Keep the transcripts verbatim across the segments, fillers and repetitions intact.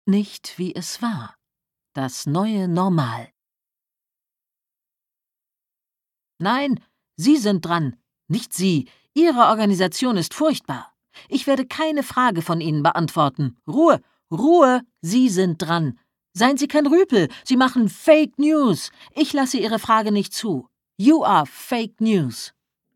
Nicht wie es war. Das neue Normal. Nein, Sie sind dran. Nicht Sie. Ihre Organisation ist furchtbar. Ich werde keine Frage von Ihnen beantworten. Ruhe, Ruhe, Sie sind dran. Seien Sie kein Rüpel, Sie machen Fake News. Ich lasse Ihre Frage nicht zu. You are Fake News.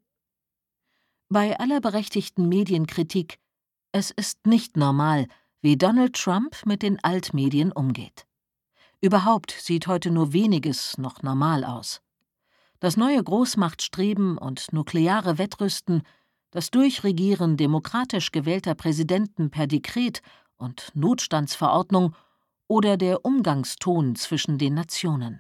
Bei aller berechtigten Medienkritik, es ist nicht normal, wie Donald Trump mit den Altmedien umgeht. Überhaupt sieht heute nur weniges noch normal aus. Das neue Großmachtstreben und nukleare Wettrüsten, das Durchregieren demokratisch gewählter Präsidenten per Dekret und Notstandsverordnung oder der Umgangston zwischen den Nationen.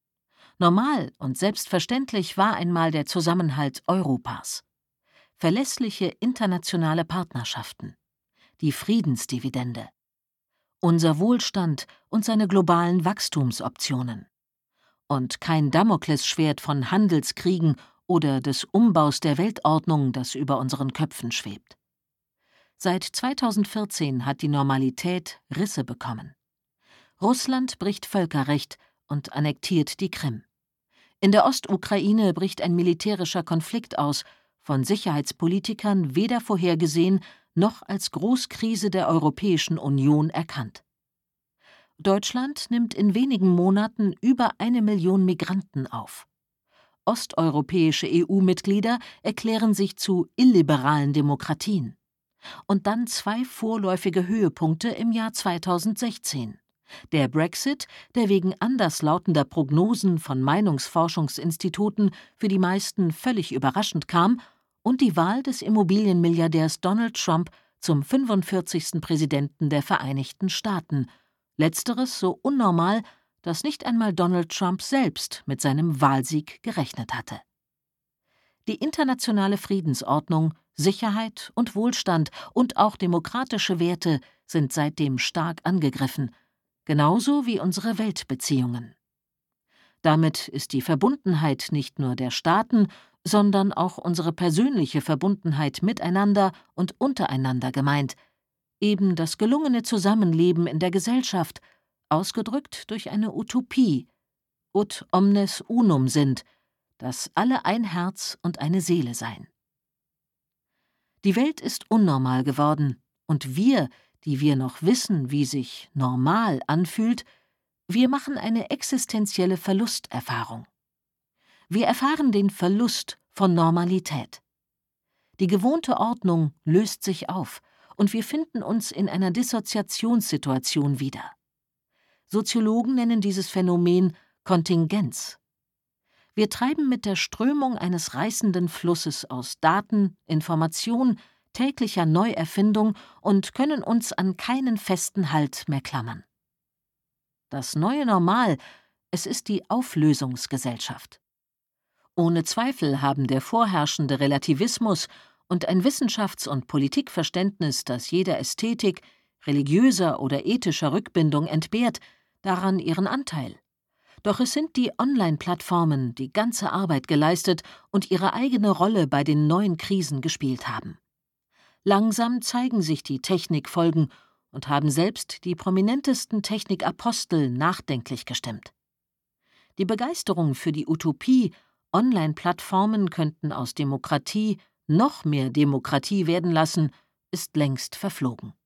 Normal und selbstverständlich war einmal der Zusammenhalt Europas. Verlässliche internationale Partnerschaften, die Friedensdividende, unser Wohlstand und seine globalen Wachstumsoptionen. Und kein Damoklesschwert von Handelskriegen oder des Umbaus der Weltordnung, das über unseren Köpfen schwebt. Seit zweitausendvierzehn hat die Normalität Risse bekommen. Russland bricht Völkerrecht und annektiert die Krim. In der Ostukraine bricht ein militärischer Konflikt aus, von Sicherheitspolitikern weder vorhergesehen noch als Großkrise der Europäischen Union erkannt. Deutschland nimmt in wenigen Monaten über eine Million Migranten auf. Osteuropäische E U-Mitglieder erklären sich zu illiberalen Demokratien. Und dann zwei vorläufige Höhepunkte im Jahr zweitausendsechzehn. Der Brexit, der wegen anderslautender Prognosen von Meinungsforschungsinstituten für die meisten völlig überraschend kam, und die Wahl des Immobilienmilliardärs Donald Trump zum fünfundvierzigsten Präsidenten der Vereinigten Staaten. Letzteres so unnormal, dass nicht einmal Donald Trump selbst mit seinem Wahlsieg gerechnet hatte. Die internationale Friedensordnung, Sicherheit und Wohlstand und auch demokratische Werte sind seitdem stark angegriffen, genauso wie unsere Weltbeziehungen. Damit ist die Verbundenheit nicht nur der Staaten, sondern auch unsere persönliche Verbundenheit miteinander und untereinander gemeint, eben das gelungene Zusammenleben in der Gesellschaft, ausgedrückt durch eine Utopie, ut omnes unum sind, dass alle ein Herz und eine Seele seien. Die Welt ist unnormal geworden, und wir, die wir noch wissen, wie sich normal anfühlt, wir machen eine existenzielle Verlusterfahrung. Wir erfahren den Verlust von Normalität. Die gewohnte Ordnung löst sich auf, und wir finden uns in einer Dissoziationssituation wieder. Soziologen nennen dieses Phänomen Kontingenz. Wir treiben mit der Strömung eines reißenden Flusses aus Daten, Information, täglicher Neuerfindung und können uns an keinen festen Halt mehr klammern. Das neue Normal, es ist die Auflösungsgesellschaft. Ohne Zweifel haben der vorherrschende Relativismus und ein Wissenschafts- und Politikverständnis, das jeder Ästhetik, religiöser oder ethischer Rückbindung entbehrt, daran ihren Anteil. Doch es sind die Online-Plattformen, die ganze Arbeit geleistet und ihre eigene Rolle bei den neuen Krisen gespielt haben. Langsam zeigen sich die Technikfolgen und haben selbst die prominentesten Technikapostel nachdenklich gestimmt. Die Begeisterung für die Utopie, Online-Plattformen könnten aus Demokratie noch mehr Demokratie werden lassen, ist längst verflogen.